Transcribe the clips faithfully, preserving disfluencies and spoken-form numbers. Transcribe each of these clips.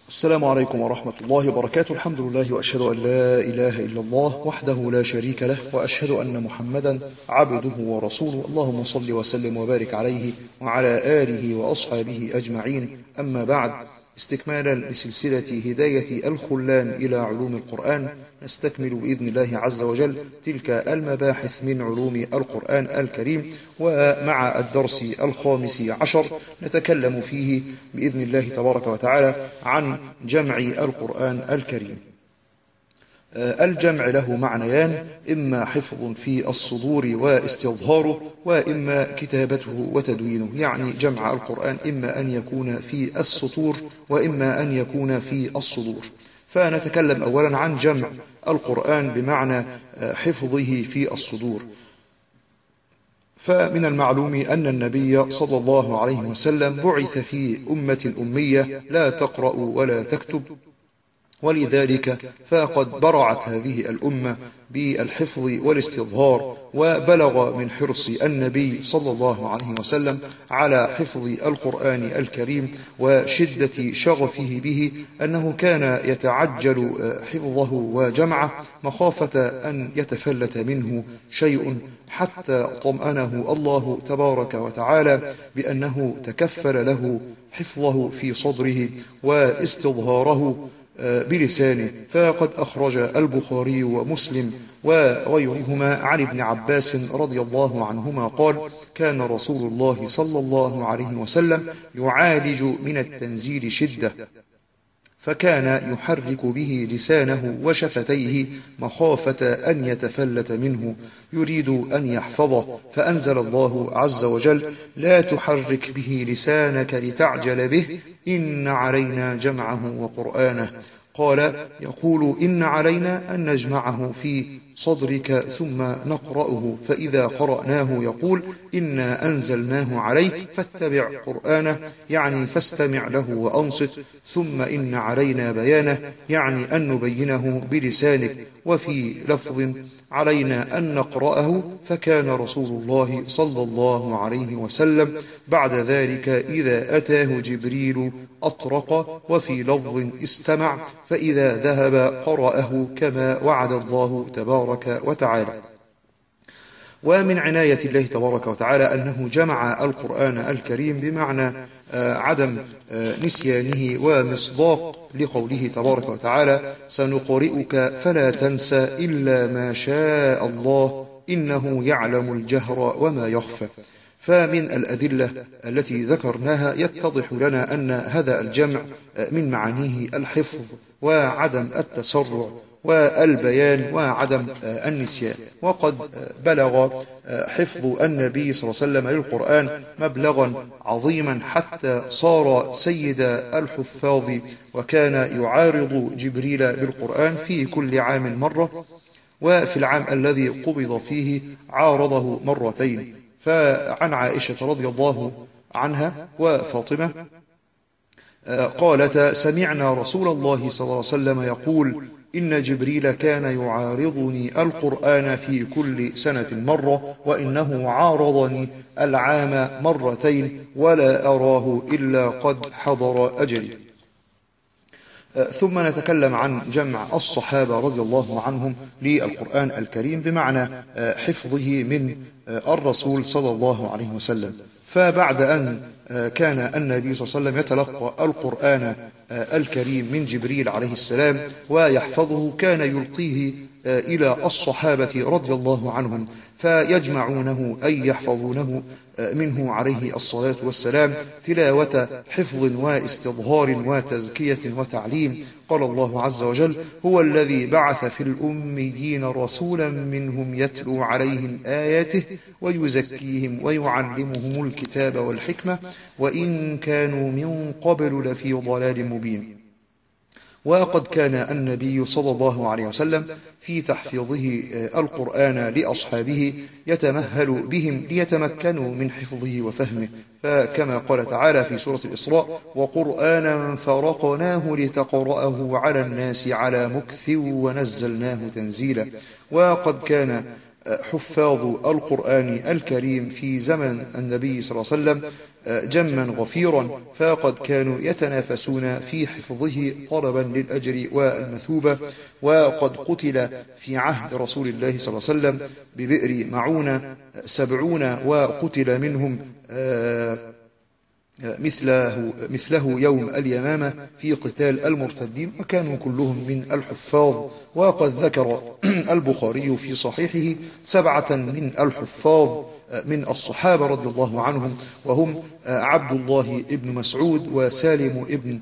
السلام عليكم ورحمة الله وبركاته. الحمد لله وأشهد أن لا إله إلا الله وحده لا شريك له، وأشهد أن محمدا عبده ورسوله. اللهم صل وسلم وبارك عليه وعلى آله وأصحابه أجمعين. أما بعد، استكمالا لسلسلة هداية الخلان إلى علوم القرآن، نستكمل بإذن الله عز وجل تلك المباحث من علوم القرآن الكريم، ومع الدرس الخامس عشر نتكلم فيه بإذن الله تبارك وتعالى عن جمع القرآن الكريم. الجمع له معنيان: إما حفظ في الصدور واستظهاره، وإما كتابته وتدوينه. يعني جمع القرآن إما أن يكون في السطور وإما أن يكون في الصدور. فنتكلم أولا عن جمع القرآن بمعنى حفظه في الصدور. فمن المعلوم أن النبي صلى الله عليه وسلم بعث في أمة أمية لا تقرأ ولا تكتب، ولذلك فقد برعت هذه الأمة بالحفظ والاستظهار، وبلغ من حرص النبي صلى الله عليه وسلم على حفظ القرآن الكريم وشدة شغفه به أنه كان يتعجل حفظه وجمعه مخافة أن يتفلت منه شيء، حتى طمأنه الله تبارك وتعالى بأنه تكفل له حفظه في صدره واستظهاره بلسانه. فقد أخرج البخاري ومسلم وغيرهما عن ابن عباس رضي الله عنهما قال: كان رسول الله صلى الله عليه وسلم يعالج من التنزيل شدة، فكان يحرك به لسانه وشفتيه مخافة أن يتفلت منه، يريد أن يحفظه، فأنزل الله عز وجل: لا تحرك به لسانك لتعجل به، إن علينا جمعه وقرآنه. قال: يقول إن علينا أن نجمعه في صدرك ثم نقرأه، فإذا قرأناه يقول: إنا أنزلناه عليك فاتبع قرآنه، يعني فاستمع له وأنصت، ثم إن علينا بيانه، يعني أن نبينه بلسانك. وفي لفظ: علينا أن نقرأه. فكان رسول الله صلى الله عليه وسلم بعد ذلك إذا أتاه جبريل أطرق، وفي لفظ: استمع، فإذا ذهب قرأه كما وعد الله تبارك وتعالى. ومن عناية الله تبارك وتعالى أنه جمع القرآن الكريم بمعنى عدم نسيانه، ومصداق لقوله تبارك وتعالى: سنقرئك فلا تنسى إلا ما شاء الله إنه يعلم الجهر وما يخفى. فمن الأدلة التي ذكرناها يتضح لنا أن هذا الجمع من معانيه الحفظ وعدم التسرع والبيان وعدم النسيان. وقد بلغ حفظ النبي صلى الله عليه وسلم للقرآن مبلغا عظيما، حتى صار سيد الحفاظ، وكان يعارض جبريل بالقرآن في كل عام مرة، وفي العام الذي قبض فيه عارضه مرتين. فعن عائشة رضي الله عنها وفاطمة قالتا: سمعنا رسول الله صلى الله عليه وسلم يقول: إن جبريل كان يعارضني القرآن في كل سنة مرة، وإنه عارضني العام مرتين، ولا أراه إلا قد حضر أجلي. ثم نتكلم عن جمع الصحابة رضي الله عنهم للقرآن الكريم بمعنى حفظه من الرسول صلى الله عليه وسلم. فبعد أن كان النبي صلى الله عليه وسلم يتلقى القرآن الكريم من جبريل عليه السلام ويحفظه، كان يلقيه إلى الصحابة رضي الله عنهم فيجمعونه أي يحفظونه منه عليه الصلاة والسلام تلاوة حفظ واستظهار وتزكية وتعليم. قال الله عز وجل: هو الذي بعث في الأميين رسولا منهم يتلو عليهم آياته ويزكيهم ويعلمهم الكتاب والحكمة وإن كانوا من قبل لفي ضلال مبين. وقد كان النبي صلى الله عليه وسلم في تحفيظه القرآن لأصحابه يتمهل بهم ليتمكنوا من حفظه وفهمه، فكما قال تعالى في سورة الإسراء: وقرآنا فرقناه لتقرأه على الناس على مكث ونزلناه تنزيلا. وقد كان حفاظ القرآن الكريم في زمن النبي صلى الله عليه وسلم جما غفيرا، فقد كانوا يتنافسون في حفظه طلبا للأجر والمثوبة. وقد قتل في عهد رسول الله صلى الله عليه وسلم ببئر معونة سبعون، وقتل منهم مثله, مثله يوم اليمامة في قتال المرتدين، وكانوا كلهم من الحفاظ. وقد ذكر البخاري في صحيحه سبعة من الحفاظ من الصحابة رضي الله عنهم، وهم عبد الله ابن مسعود وسالم ابن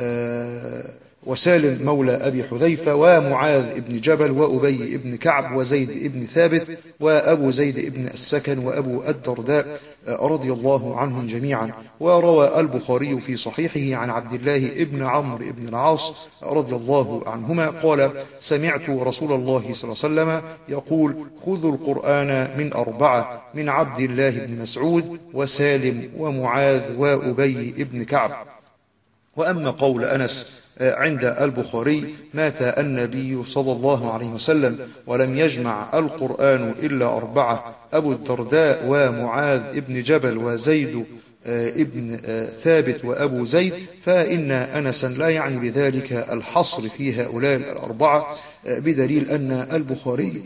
وسالم مولى أبي حذيفة ومعاذ ابن جبل وأبي ابن كعب وزيد ابن ثابت وأبو زيد ابن السكن وأبو الدرداء رضي الله عنهم جميعا. وروى البخاري في صحيحه عن عبد الله ابن عمرو ابن العاص رضي الله عنهما قال: سمعت رسول الله صلى الله عليه وسلم يقول: خذوا القرآن من أربعة، من عبد الله بن مسعود وسالم ومعاذ وأبي ابن كعب. وأما قول أنس عند البخاري: مات النبي صلى الله عليه وسلم ولم يجمع القرآن إلا أربعة، أبو الدرداء ومعاذ ابن جبل وزيد ابن ثابت وأبو زيد، فإن أنسا لا يعني بذلك الحصر في هؤلاء الأربعة، بدليل أن البخاري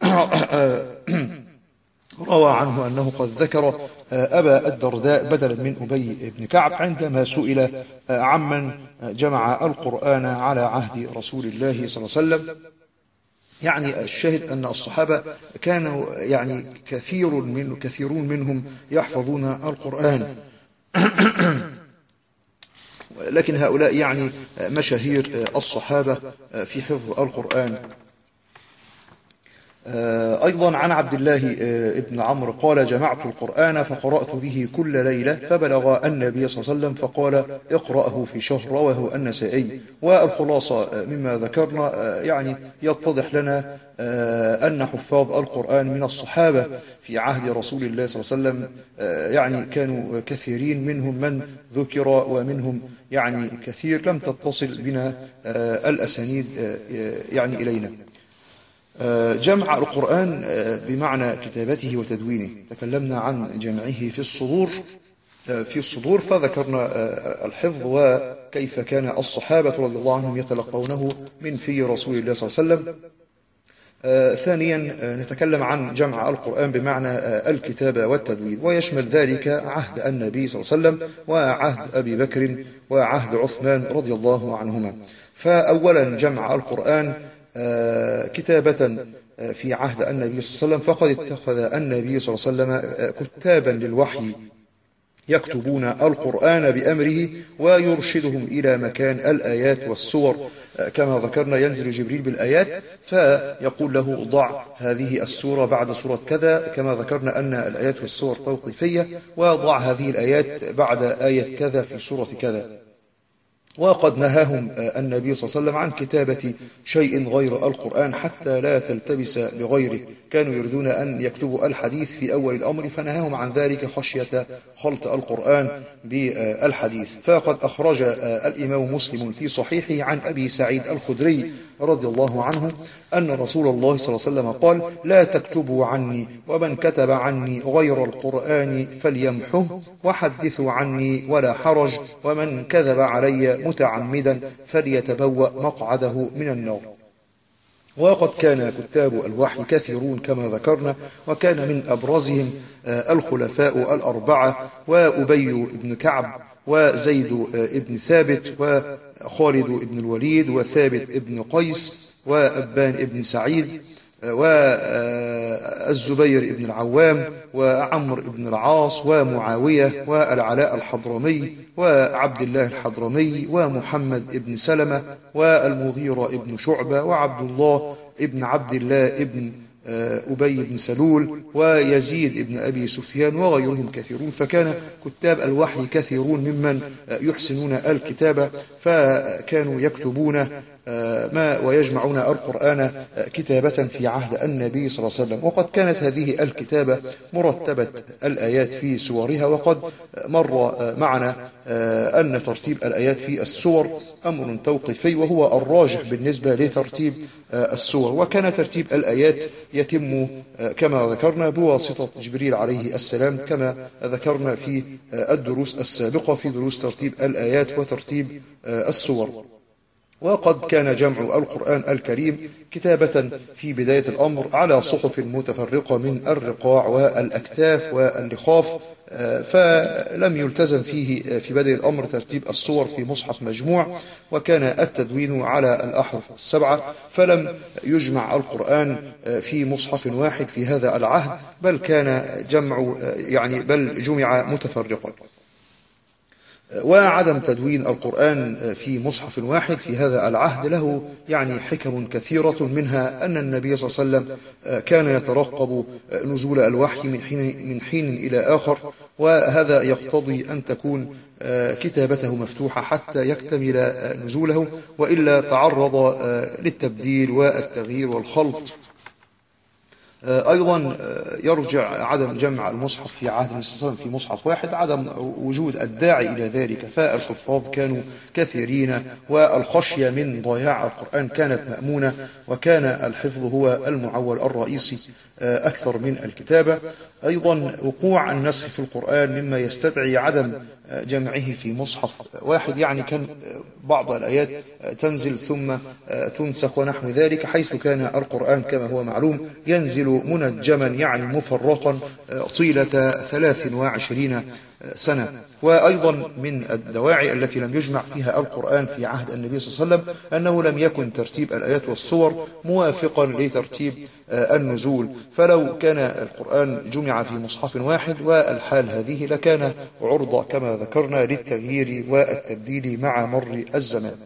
روى عنه أنه قد ذكر أبا الدرداء بدلا من أبي بن كعب عندما سئل عمن جمع القرآن على عهد رسول الله صلى الله عليه وسلم. يعني الشاهد أن الصحابة كانوا يعني كثير من كثيرون منهم يحفظون القرآن، لكن هؤلاء يعني مشاهير الصحابة في حفظ القرآن. أيضا عن عبد الله ابن عمرو قال: جمعت القرآن فقرأت به كل ليلة فبلغ النبي صلى الله عليه وسلم فقال: اقرأه في شهر. رواه النسائي. والخلاصة مما ذكرنا يعني يتضح لنا أن حفاظ القرآن من الصحابة في عهد رسول الله صلى الله عليه وسلم يعني كانوا كثيرين، منهم من ذكر ومنهم يعني كثير لم تتصل بنا الأسانيد يعني إلينا. جمع القرآن بمعنى كتابته وتدوينه. تكلمنا عن جمعه في الصدور في الصدور فذكرنا الحفظ وكيف كان الصحابة رضي الله عنهم يتلقونه من في رسول الله صلى الله عليه وسلم. ثانيا نتكلم عن جمع القرآن بمعنى الكتابة والتدوين، ويشمل ذلك عهد النبي صلى الله عليه وسلم وعهد أبي بكر وعهد عثمان رضي الله عنهما. فأولا جمع القرآن كتابة في عهد النبي صلى الله عليه وسلم، فقد اتخذ النبي صلى الله عليه وسلم كتابا للوحي يكتبون القرآن بأمره ويرشدهم إلى مكان الآيات والسور. كما ذكرنا ينزل جبريل بالآيات فيقول له: ضع هذه السورة بعد سورة كذا، كما ذكرنا أن الآيات والسور توقيفية، وضع هذه الآيات بعد آية كذا في سورة كذا. وقد نهاهم النبي صلى الله عليه وسلم عن كتابة شيء غير القرآن حتى لا تلتبس بغيره. كانوا يريدون أن يكتبوا الحديث في أول الأمر فنهاهم عن ذلك خشية خلط القرآن بالحديث. فقد أخرج الإمام مسلم في صحيحه عن أبي سعيد الخدري رضي الله عنه أن رسول الله صلى الله عليه وسلم قال: لا تكتبوا عني، ومن كتب عني غير القرآن فليمحه، وحدثوا عني ولا حرج، ومن كذب علي متعمدا فليتبوأ مقعده من النار. وقد كان كتاب الوحي كثيرون كما ذكرنا، وكان من أبرزهم الخلفاء الأربعة، وأبي بن كعب وزيد بن ثابت وخالد بن الوليد وثابت بن قيس وأبان بن سعيد والزبير بن العوام وعمر بن العاص ومعاوية والعلاء الحضرمي وعبد الله الحضرمي ومحمد بن سلمة والمغيرة بن شعبة وعبد الله بن عبد الله بن أبي بن سلول ويزيد بن أبي سفيان وغيرهم كثيرون. فكان كتاب الوحي كثيرون ممن يحسنون الكتابة، فكانوا يكتبون ما ويجمعون القرآن كتابة في عهد النبي صلى الله عليه وسلم. وقد كانت هذه الكتابة مرتبة الآيات في سورها، وقد مر معنا أن ترتيب الآيات في السور أمر توقيفي وهو الراجح بالنسبة لترتيب السور. وكان ترتيب الآيات يتم كما ذكرنا بواسطة جبريل عليه السلام، كما ذكرنا في الدروس السابقة في دروس ترتيب الآيات وترتيب السور. وقد كان جمع القرآن الكريم كتابة في بداية الأمر على صحف متفرقة من الرقاع والأكتاف واللخاف، فلم يلتزم فيه في بداية الأمر ترتيب الصور في مصحف مجموع، وكان التدوين على الأحرف السبعة، فلم يجمع القرآن في مصحف واحد في هذا العهد، بل كان جمع يعني بل جمع متفرقا. وعدم تدوين القرآن في مصحف واحد في هذا العهد له يعني حكم كثيرة، منها أن النبي صلى الله عليه وسلم كان يترقب نزول الوحي من حين, من حين إلى آخر، وهذا يقتضي أن تكون كتابته مفتوحة حتى يكتمل نزوله، وإلا تعرض للتبديل والتغيير والخلط. أيضا يرجع عدم جمع المصحف في عهد النبي صلى الله عليه وسلم في مصحف واحد عدم وجود الداعي إلى ذلك، فالحفاظ كانوا كثيرين والخشية من ضياع القرآن كانت مأمونة، وكان الحفظ هو المعول الرئيسي أكثر من الكتابة. أيضا وقوع النسخ في القرآن مما يستدعي عدم جمعه في مصحف واحد، يعني كان بعض الآيات تنزل ثم تنسخ ونحو ذلك، حيث كان القرآن كما هو معلوم ينزل منجما يعني مفرقا طيلة ثلاث وعشرين سنة. وأيضا من الدواعي التي لم يجمع فيها القرآن في عهد النبي صلى الله عليه وسلم أنه لم يكن ترتيب الآيات والصور موافقا لترتيب النزول، فلو كان القرآن جمع في مصحف واحد والحال هذه لكان عرضة كما ذكرنا للتغيير والتبديل مع مر الزمان.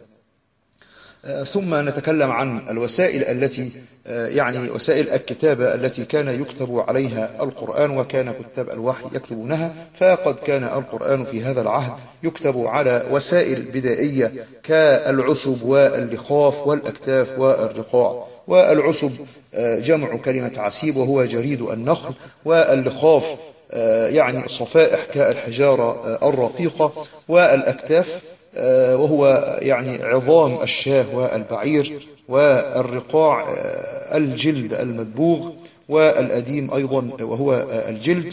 ثم نتكلم عن الوسائل التي يعني وسائل الكتابة التي كان يكتب عليها القرآن وكان كتاب الوحي يكتبونها. فقد كان القرآن في هذا العهد يكتب على وسائل بدائية كالعسب واللخاف والأكتاف والرقاع. والعسب جمع كلمة عسيب وهو جريد النخل، واللخاف يعني صفائح كالحجارة الرقيقة، والأكتاف وهو يعني عظام الشاه والبعير، والرقاع الجلد المدبوغ، والأديم أيضا وهو الجلد.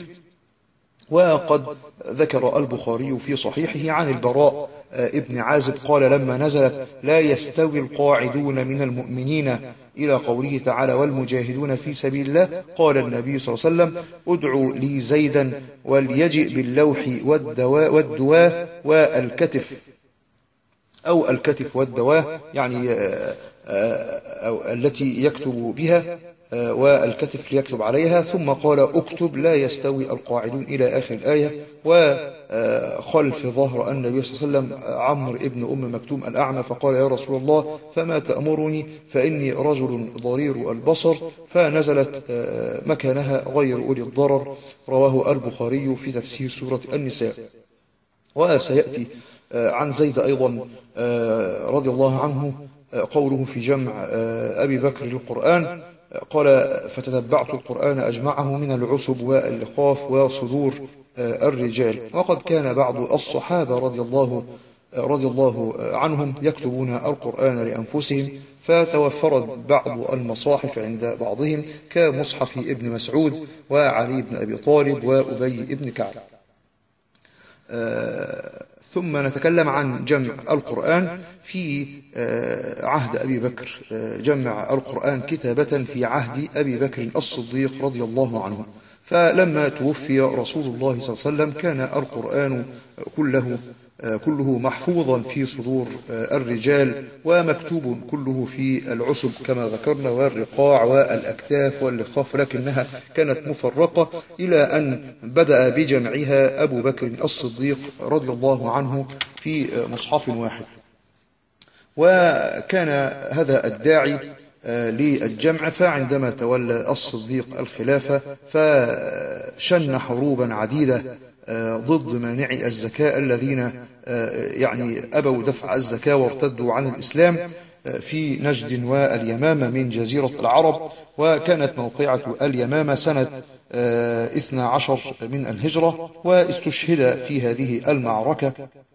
وقد ذكر البخاري في صحيحه عن البراء ابن عازب قال لما نزلت لا يستوي القاعدون من المؤمنين إلى قوله تعالى والمجاهدون في سبيل الله، قال النبي صلى الله عليه وسلم ادعوا لي زيدا وليجئ باللوح والدواء, والدواء والكتف أو الكتف والدواء يعني أو التي يكتب بها والكتف ليكتب عليها، ثم قال اكتب لا يستوي القاعدون إلى آخر الآية. وخلف ظهر النبي صلى الله عليه وسلم عمرو ابن أم مكتوم الأعمى فقال يا رسول الله فما تأمرني فإني رجل ضرير البصر، فنزلت مكانها غير أولي الضرر. رواه البخاري في تفسير سورة النساء. وسيأتي عن زيد أيضا رضي الله عنه قوله في جمع أبي بكر للقرآن قال فتتبعت القرآن أجمعه من العسب واللخاف وصدور الرجال. وقد كان بعض الصحابة رضي الله رضي الله عنهم يكتبون القرآن لأنفسهم، فتوفرت بعض المصاحف عند بعضهم كمصحف ابن مسعود وعلي بن أبي طالب وأبي بن كعب. ثم نتكلم عن جمع القرآن في عهد أبي بكر. جمع القرآن كتابة في عهد أبي بكر الصديق رضي الله عنه، فلما توفي رسول الله صلى الله عليه وسلم كان القرآن كله كله محفوظا في صدور الرجال ومكتوب كله في العسب كما ذكرنا والرقاع والأكتاف واللخاف، لكنها كانت مفرقة إلى أن بدأ بجمعها أبو بكر الصديق رضي الله عنه في مصحف واحد. وكان هذا الداعي للجمع، فعندما تولى الصديق الخلافة فشن حروبا عديدة ضد مانعي الزكاة الذين يعني أبوا دفع الزكاة وارتدوا عن الإسلام، في نجد واليمامة من جزيرة العرب، وكانت موقعة اليمامة سنة اثنى عشر من الهجرة، واستشهد في هذه المعركة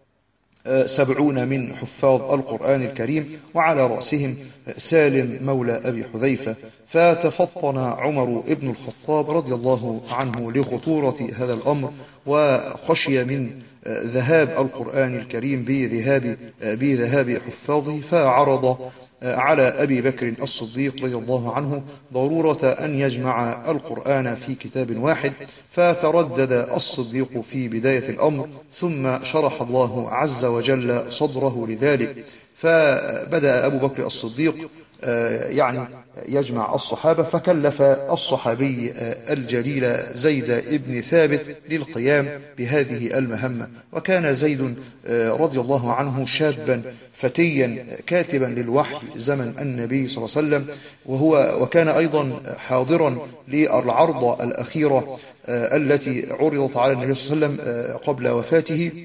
سبعون من حفاظ القرآن الكريم، وعلى رأسهم سالم مولى أبي حذيفة. فتفطن عمر بن الخطاب رضي الله عنه لخطورة هذا الأمر، وخشي من ذهاب القرآن الكريم بذهاب, بذهاب حفاظه، فعرض على أبي بكر الصديق رضي الله عنه ضرورة أن يجمع القرآن في كتاب واحد، فتردد الصديق في بداية الأمر، ثم شرح الله عز وجل صدره لذلك، فبدأ أبو بكر الصديق يعني يجمع الصحابة، فكلف الصحابي الجليل زيد بن ثابت للقيام بهذه المهمة. وكان زيد رضي الله عنه شابا فتيا كاتبا للوحي زمن النبي صلى الله عليه وسلم، وهو وكان أيضا حاضرا للعرضة الأخيرة التي عرضت على النبي صلى الله عليه وسلم قبل وفاته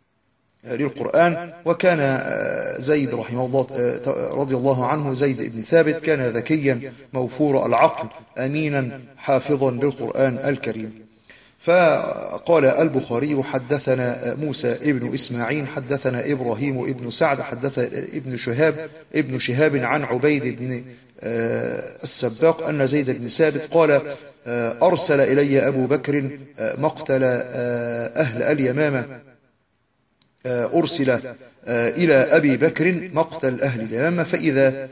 للقرآن. وكان زيد رحمه الله رضي الله عنه زيد بن ثابت كان ذكيا موفور العقل أمينا حافظا للقرآن الكريم. فقال البخاري: حدثنا موسى ابن إسماعيل حدثنا إبراهيم ابن سعد حدث ابن شهاب ابن شهاب عن عبيد بن السباق أن زيد بن ثابت قال: أرسل إلي أبو بكر مقتل أهل اليمامة أرسل إلى أبي بكر مقتل أهل اليمامة، فإذا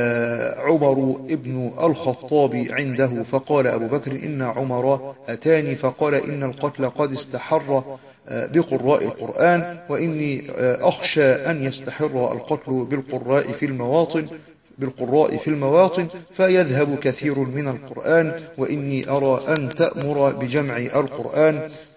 عمر ابن الخطاب عنده، فقال أبو بكر: إن عمر أتاني فقال إن القتل قد استحر بقراء القرآن، وإني أخشى أن يستحر القتل بالقراء في المواطن بالقراء في المواطن فيذهب كثير من القرآن، وإني أرى أن تأمر بجمع القرآن.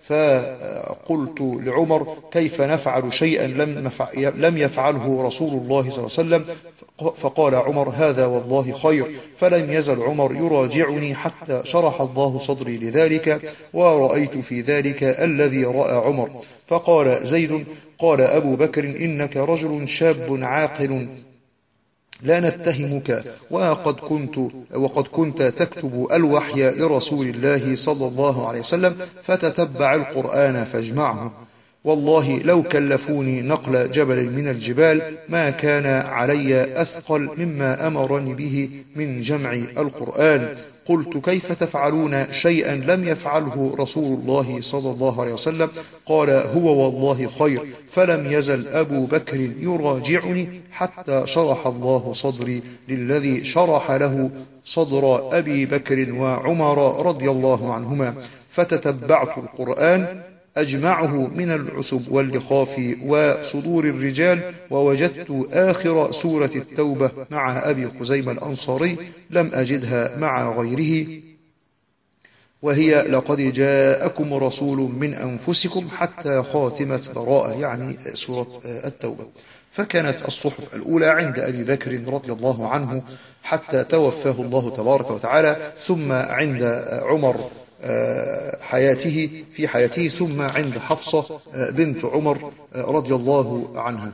فقلت لعمر: كيف نفعل شيئا لم يفعله رسول الله صلى الله عليه وسلم؟ فقال عمر: هذا والله خير. فلم يزل عمر يراجعني حتى شرح الله صدري لذلك، ورأيت في ذلك الذي رأى عمر. فقال زيد: قال أبو بكر: إنك رجل شاب عاقل لا نتهمك، وقد كنت وقد كنت تكتب الوحي لرسول الله صلى الله عليه وسلم، فتتبع القرآن فاجمعه. والله لو كلفوني نقل جبل من الجبال ما كان علي أثقل مما أمرني به من جمع القرآن. قلت: كيف تفعلون شيئا لم يفعله رسول الله صلى الله عليه وسلم؟ قال: هو والله خير. فلم يزل أبو بكر يراجعني حتى شرح الله صدري للذي شرح له صدر أبي بكر وعمر رضي الله عنهما. فتتبعت القرآن أجمعه من العسب واللخاف وصدور الرجال، ووجدت آخر سورة التوبة مع أبي خزيمة الأنصاري لم أجدها مع غيره، وهي: لقد جاءكم رسول من أنفسكم حتى خاتمة براءة، يعني سورة التوبة. فكانت الصحف الأولى عند أبي بكر رضي الله عنه حتى توفاه الله تبارك وتعالى، ثم عند عمر حياته في حياته، ثم عند حفصة بنت عمر رضي الله عنها.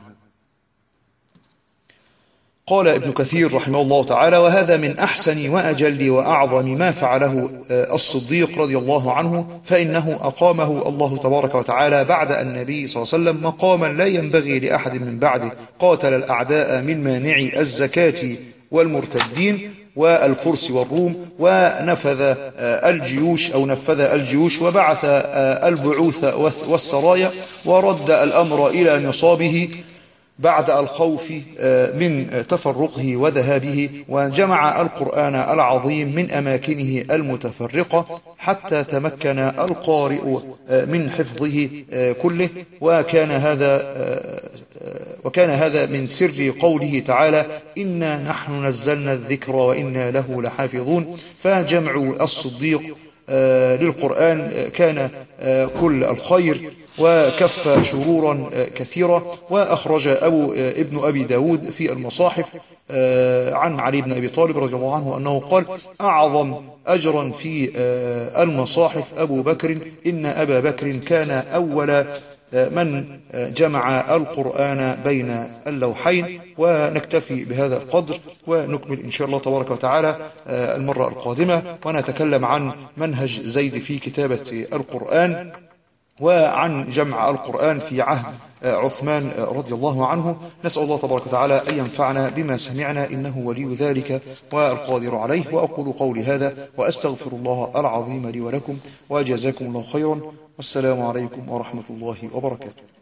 قال ابن كثير رحمه الله تعالى: وهذا من أحسن وأجل وأعظم ما فعله الصديق رضي الله عنه، فإنه أقامه الله تبارك وتعالى بعد النبي صلى الله عليه وسلم مقاما لا ينبغي لأحد من بعده. قاتل الأعداء من مانعي الزكاة والمرتدين والفرس والروم، ونفذ الجيوش أو نفذ الجيوش وبعث البعوث والسرايا، ورد الأمر إلى نصابه بعد الخوف من تفرقه وذهابه، وجمع القرآن العظيم من أماكنه المتفرقة حتى تمكن القارئ من حفظه كله. وكان هذا وكان هذا من سر قوله تعالى: إنا نحن نزلنا الذكر وإنا له لحافظون. فجمع الصديق للقرآن كان كل الخير وكف شرورا كثيرة. وأخرج أبو ابن أبي داود في المصاحف عن علي بن أبي طالب رضي الله عنه أنه قال: أعظم أجرا في المصاحف أبو بكر، إن أبا بكر كان أول من جمع القرآن بين اللوحين. ونكتفي بهذا القدر، ونكمل إن شاء الله تبارك وتعالى المرة القادمة، ونتكلم عن منهج زيد في كتابة القرآن، وعن جمع القرآن في عهد عثمان رضي الله عنه. نسأل الله تبارك وتعالى أن ينفعنا بما سمعنا، إنه ولي ذلك والقادر عليه. وأقول قولي هذا وأستغفر الله العظيم لي ولكم، وجزاكم الله خيرا، والسلام عليكم ورحمة الله وبركاته.